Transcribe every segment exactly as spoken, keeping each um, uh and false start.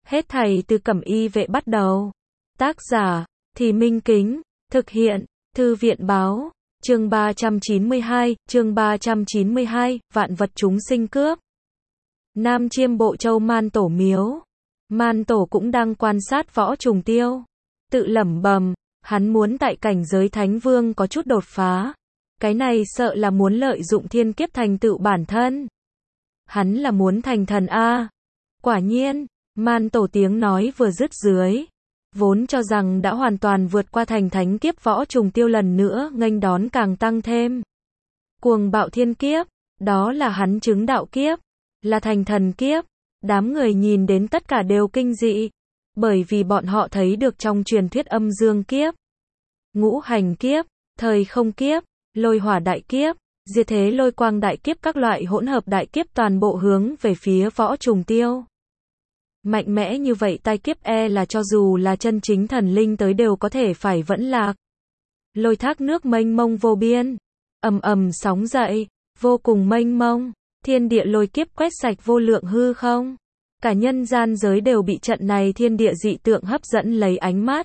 Hết thảy từ Cẩm Y vệ bắt đầu. Tác giả, Thì Minh Kính, thực hiện, Thư viện báo, chương ba trăm chín mươi hai, chương ba trăm chín mươi hai, vạn vật chúng sinh cướp. Nam Chiêm Bộ Châu Man Tổ miếu. Man Tổ cũng đang quan sát Võ Trùng Tiêu. Tự lẩm bẩm, hắn muốn tại cảnh giới Thánh Vương có chút đột phá. Cái này sợ là muốn lợi dụng thiên kiếp thành tựu bản thân. Hắn là muốn thành thần a. Quả nhiên, Man Tổ tiếng nói vừa dứt dưới. Vốn cho rằng đã hoàn toàn vượt qua thành thánh kiếp Võ Trùng Tiêu lần nữa nghênh đón càng tăng thêm. Cuồng bạo thiên kiếp, đó là hắn chứng đạo kiếp, là thành thần kiếp. Đám người nhìn đến tất cả đều kinh dị, bởi vì bọn họ thấy được trong truyền thuyết âm dương kiếp, ngũ hành kiếp, thời không kiếp, lôi hỏa đại kiếp, diệt thế lôi quang đại kiếp, các loại hỗn hợp đại kiếp toàn bộ hướng về phía Võ Trùng Tiêu. Mạnh mẽ như vậy tai kiếp e là cho dù là chân chính thần linh tới đều có thể phải vẫn lạc. Lôi thác nước mênh mông vô biên, ầm ầm sóng dậy, vô cùng mênh mông, thiên địa lôi kiếp quét sạch vô lượng hư không. Cả nhân gian giới đều bị trận này thiên địa dị tượng hấp dẫn lấy ánh mắt.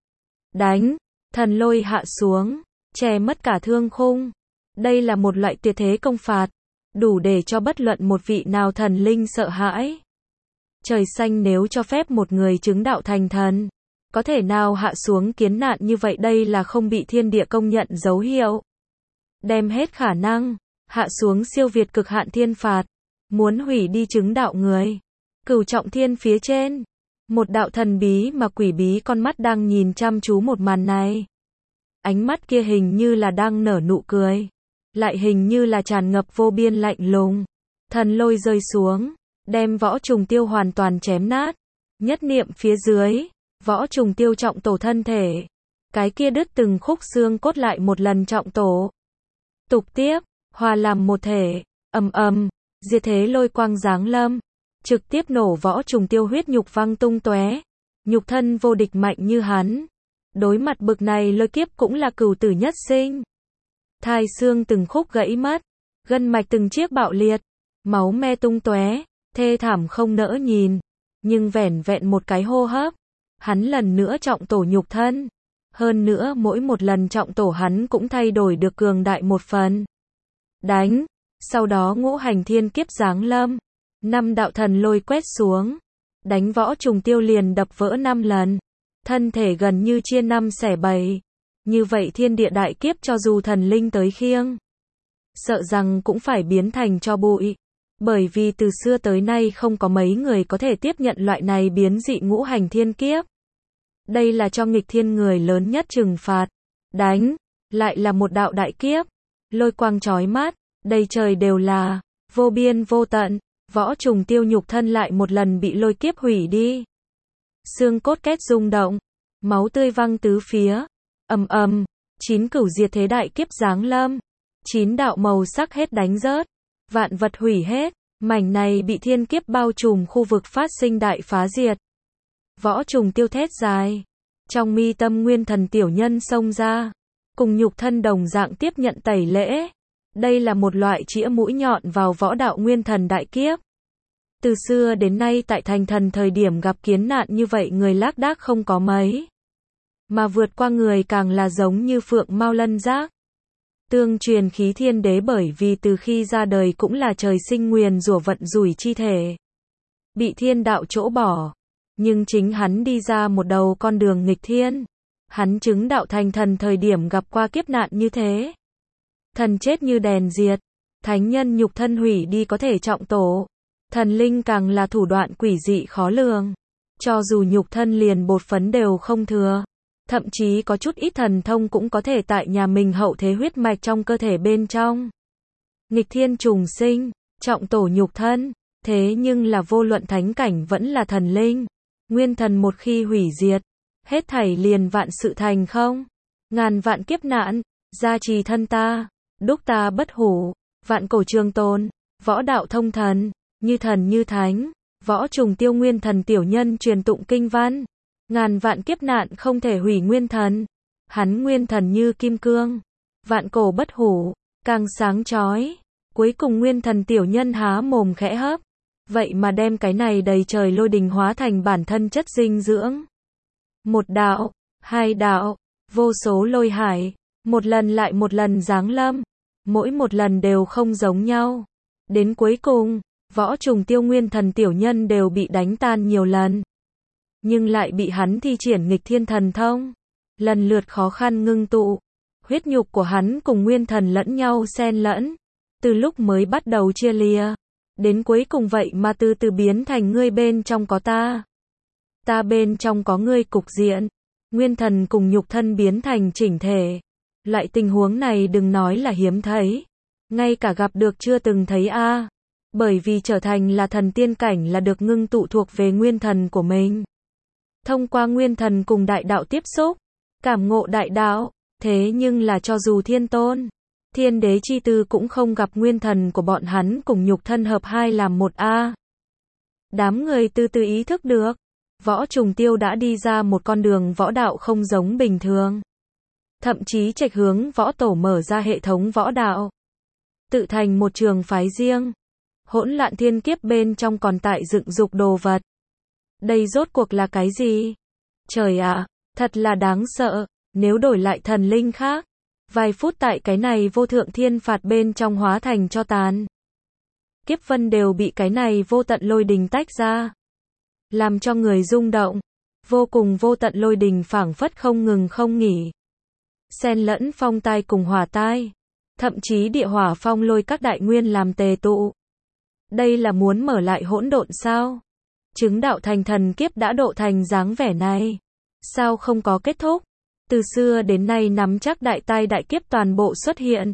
Đánh, thần lôi hạ xuống, che mất cả thương khung. Đây là một loại tuyệt thế công phạt, đủ để cho bất luận một vị nào thần linh sợ hãi. Trời xanh nếu cho phép một người chứng đạo thành thần, có thể nào hạ xuống kiến nạn như vậy, đây là không bị thiên địa công nhận dấu hiệu. Đem hết khả năng, hạ xuống siêu việt cực hạn thiên phạt, muốn hủy đi chứng đạo người. Cửu trọng thiên phía trên, một đạo thần bí mà quỷ bí con mắt đang nhìn chăm chú một màn này. Ánh mắt kia hình như là đang nở nụ cười, lại hình như là tràn ngập vô biên lạnh lùng. Thần lôi rơi xuống, đem Võ Trùng Tiêu hoàn toàn chém nát. Nhất niệm phía dưới, Võ Trùng Tiêu trọng tổ thân thể. Cái kia đứt từng khúc xương cốt lại một lần trọng tổ. Tục tiếp, hòa làm một thể, ầm ầm, diệt thế lôi quang giáng lâm, trực tiếp nổ Võ Trùng Tiêu huyết nhục văng tung tóe. Nhục thân vô địch mạnh như hắn, đối mặt bực này lôi kiếp cũng là cửu tử nhất sinh. Thai xương từng khúc gãy mất, gân mạch từng chiếc bạo liệt, máu me tung tóe, thê thảm không nỡ nhìn. Nhưng vẻn vẹn một cái hô hấp, hắn lần nữa trọng tổ nhục thân. Hơn nữa mỗi một lần trọng tổ hắn cũng thay đổi được cường đại một phần. Đánh, sau đó ngũ hành thiên kiếp giáng lâm, năm đạo thần lôi quét xuống, đánh Võ Trùng Tiêu liền đập vỡ năm lần, thân thể gần như chia năm xẻ bảy. Như vậy thiên địa đại kiếp cho dù thần linh tới khiêng, sợ rằng cũng phải biến thành tro bụi. Bởi vì từ xưa tới nay không có mấy người có thể tiếp nhận loại này biến dị ngũ hành thiên kiếp. Đây là cho nghịch thiên người lớn nhất trừng phạt. Đánh, lại là một đạo đại kiếp, lôi quang chói mắt, đầy trời đều là, vô biên vô tận. Võ Trùng Tiêu nhục thân lại một lần bị lôi kiếp hủy đi. Xương cốt két rung động, máu tươi văng tứ phía, ầm ầm, chín cửu diệt thế đại kiếp giáng lâm, chín đạo màu sắc hết đánh rớt, vạn vật hủy hết, mảnh này bị thiên kiếp bao trùm khu vực phát sinh đại phá diệt. Võ Trùng Tiêu thét dài, trong mi tâm nguyên thần tiểu nhân xông ra, cùng nhục thân đồng dạng tiếp nhận tẩy lễ. Đây là một loại chĩa mũi nhọn vào võ đạo nguyên thần đại kiếp. Từ xưa đến nay tại thành thần thời điểm gặp kiến nạn như vậy người lác đác không có mấy. Mà vượt qua người càng là giống như phượng mao lân giác. Tương truyền khí thiên đế bởi vì từ khi ra đời cũng là trời sinh nguyền rủa vận rủi chi thể. Bị thiên đạo chỗ bỏ. Nhưng chính hắn đi ra một đầu con đường nghịch thiên. Hắn chứng đạo thành thần thời điểm gặp qua kiếp nạn như thế. Thần chết như đèn diệt, thánh nhân nhục thân hủy đi có thể trọng tổ, thần linh càng là thủ đoạn quỷ dị khó lường. Cho dù nhục thân liền bột phấn đều không thừa, thậm chí có chút ít thần thông cũng có thể tại nhà mình hậu thế huyết mạch trong cơ thể bên trong. Nghịch thiên trùng sinh, trọng tổ nhục thân, thế nhưng là vô luận thánh cảnh vẫn là thần linh, nguyên thần một khi hủy diệt, hết thảy liền vạn sự thành không. Ngàn vạn kiếp nạn, gia trì thân ta, đúc ta bất hủ, vạn cổ trường tồn, võ đạo thông thần, như thần như thánh. Võ Trùng Tiêu nguyên thần tiểu nhân truyền tụng kinh văn, ngàn vạn kiếp nạn không thể hủy nguyên thần. Hắn nguyên thần như kim cương, vạn cổ bất hủ, càng sáng chói. Cuối cùng nguyên thần tiểu nhân há mồm khẽ hấp, vậy mà đem cái này đầy trời lôi đình hóa thành bản thân chất dinh dưỡng. Một đạo, hai đạo, vô số lôi hải, một lần lại một lần giáng lâm, mỗi một lần đều không giống nhau. Đến cuối cùng, Võ Trùng Tiêu nguyên thần tiểu nhân đều bị đánh tan nhiều lần. Nhưng lại bị hắn thi triển nghịch thiên thần thông. Lần lượt khó khăn ngưng tụ. Huyết nhục của hắn cùng nguyên thần lẫn nhau xen lẫn. Từ lúc mới bắt đầu chia lìa. Đến cuối cùng vậy mà từ từ biến thành ngươi bên trong có ta. Ta bên trong có ngươi cục diện. Nguyên thần cùng nhục thân biến thành chỉnh thể. Loại tình huống này đừng nói là hiếm thấy. Ngay cả gặp được chưa từng thấy a à. Bởi vì trở thành là thần tiên cảnh là được ngưng tụ thuộc về nguyên thần của mình. Thông qua nguyên thần cùng đại đạo tiếp xúc, cảm ngộ đại đạo, thế nhưng là cho dù thiên tôn, thiên đế chi tư cũng không gặp nguyên thần của bọn hắn cùng nhục thân hợp hai làm một a. À. Đám người từ từ ý thức được, Võ Trùng Tiêu đã đi ra một con đường võ đạo không giống bình thường. Thậm chí trạch hướng võ tổ mở ra hệ thống võ đạo. Tự thành một trường phái riêng. Hỗn loạn thiên kiếp bên trong còn tại dựng dục đồ vật. Đây rốt cuộc là cái gì? Trời ạ, à, thật là đáng sợ, nếu đổi lại thần linh khác. Vài phút tại cái này vô thượng thiên phạt bên trong hóa thành cho tàn. Kiếp vân đều bị cái này vô tận lôi đình tách ra. Làm cho người rung động. Vô cùng vô tận lôi đình phảng phất không ngừng không nghỉ. Xen lẫn phong tai cùng hỏa tai. Thậm chí địa hỏa phong lôi các đại nguyên làm tề tụ. Đây là muốn mở lại hỗn độn sao? Chứng đạo thành thần kiếp đã độ thành dáng vẻ này. Sao không có kết thúc? Từ xưa đến nay nắm chắc đại tai đại kiếp toàn bộ xuất hiện.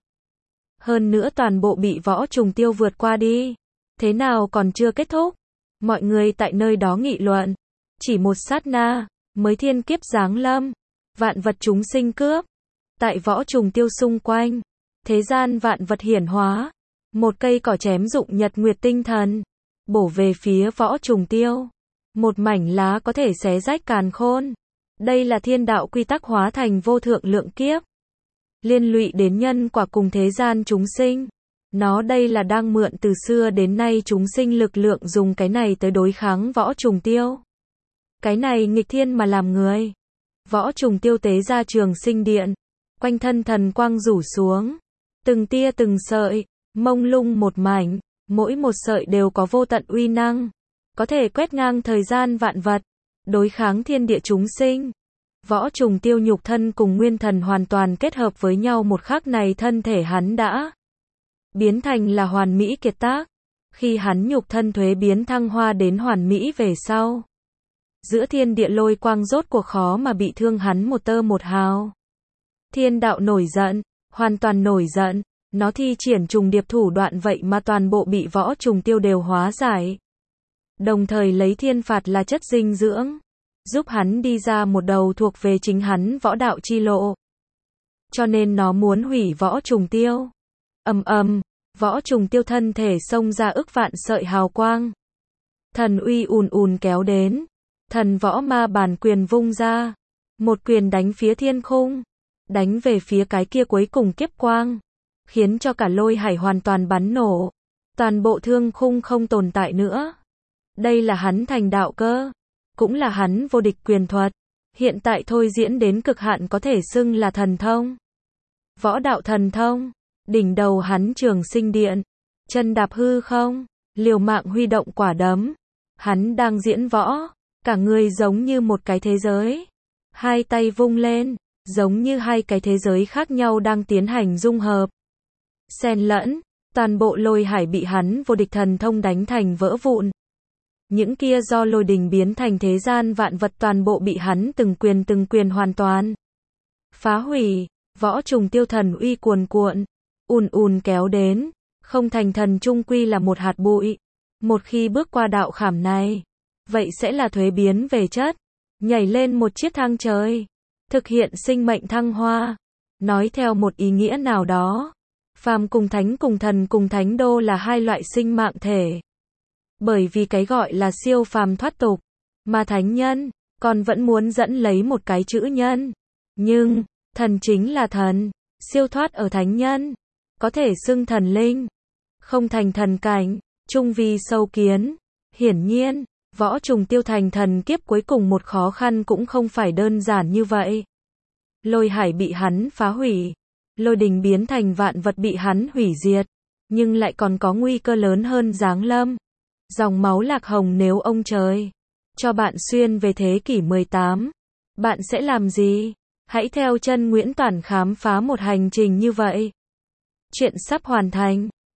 Hơn nữa toàn bộ bị Võ Trùng Tiêu vượt qua đi. Thế nào còn chưa kết thúc? Mọi người tại nơi đó nghị luận. Chỉ một sát na, mới thiên kiếp giáng lâm. Vạn vật chúng sinh cướp. Tại Võ Trùng Tiêu xung quanh. Thế gian vạn vật hiển hóa. Một cây cỏ chém dụng nhật nguyệt tinh thần. Bổ về phía Võ Trùng Tiêu. Một mảnh lá có thể xé rách càn khôn. Đây là thiên đạo quy tắc hóa thành vô thượng lượng kiếp. Liên lụy đến nhân quả cùng thế gian chúng sinh. Nó đây là đang mượn từ xưa đến nay chúng sinh lực lượng dùng cái này tới đối kháng Võ Trùng Tiêu. Cái này nghịch thiên mà làm người. Võ Trùng Tiêu tế ra trường sinh điện. Quanh thân thần quang rủ xuống. Từng tia từng sợi. Mông lung một mảnh. Mỗi một sợi đều có vô tận uy năng. Có thể quét ngang thời gian vạn vật. Đối kháng thiên địa chúng sinh. Võ Trùng Tiêu nhục thân cùng nguyên thần hoàn toàn kết hợp với nhau một khắc này thân thể hắn đã biến thành là hoàn mỹ kiệt tác. Khi hắn nhục thân thuế biến thăng hoa đến hoàn mỹ về sau. Giữa thiên địa lôi quang rốt cuộc khó mà bị thương hắn một tơ một hào. Thiên đạo nổi giận, hoàn toàn nổi giận. Nó thi triển trùng điệp thủ đoạn vậy mà toàn bộ bị Võ Trùng Tiêu đều hóa giải. Đồng thời lấy thiên phạt là chất dinh dưỡng. Giúp hắn đi ra một đầu thuộc về chính hắn võ đạo chi lộ. Cho nên nó muốn hủy Võ Trùng Tiêu. Ầm ầm, Võ Trùng Tiêu thân thể xông ra ức vạn sợi hào quang. Thần uy ùn ùn kéo đến. Thần võ ma bản quyền vung ra. Một quyền đánh phía thiên khung. Đánh về phía cái kia cuối cùng kiếp quang. Khiến cho cả lôi hải hoàn toàn bắn nổ. Toàn bộ thương khung không tồn tại nữa. Đây là hắn thành đạo cơ. Cũng là hắn vô địch quyền thuật. Hiện tại thôi diễn đến cực hạn có thể xưng là thần thông. Võ đạo thần thông. Đỉnh đầu hắn trường sinh điện. Chân đạp hư không. Liều mạng huy động quả đấm. Hắn đang diễn võ. Cả người giống như một cái thế giới. Hai tay vung lên. Giống như hai cái thế giới khác nhau đang tiến hành dung hợp. Xen lẫn. Toàn bộ lôi hải bị hắn vô địch thần thông đánh thành vỡ vụn. Những kia do lôi đình biến thành thế gian vạn vật toàn bộ bị hắn từng quyền từng quyền hoàn toàn phá hủy. Võ Trùng Tiêu thần uy cuồn cuộn, ùn ùn kéo đến. Không thành thần chung quy là một hạt bụi. Một khi bước qua đạo khảm này, vậy sẽ là thuế biến về chất. Nhảy lên một chiếc thang trời. Thực hiện sinh mệnh thăng hoa. Nói theo một ý nghĩa nào đó, phàm cùng thánh cùng thần cùng thánh đô là hai loại sinh mạng thể. Bởi vì cái gọi là siêu phàm thoát tục, mà thánh nhân, còn vẫn muốn dẫn lấy một cái chữ nhân. Nhưng, thần chính là thần, siêu thoát ở thánh nhân, có thể xưng thần linh, không thành thần cảnh, chung vì sâu kiến, Hiển nhiên, võ trùng tiêu thành thần kiếp cuối cùng một khó khăn cũng không phải đơn giản như vậy. Lôi hải bị hắn phá hủy, lôi đình biến thành vạn vật bị hắn hủy diệt, nhưng lại còn có nguy cơ lớn hơn giáng lâm. Dòng máu Lạc Hồng nếu ông trời cho bạn xuyên về thế kỷ mười tám, bạn sẽ làm gì? Hãy theo chân Nguyễn Toản khám phá một hành trình như vậy. Chuyện sắp hoàn thành.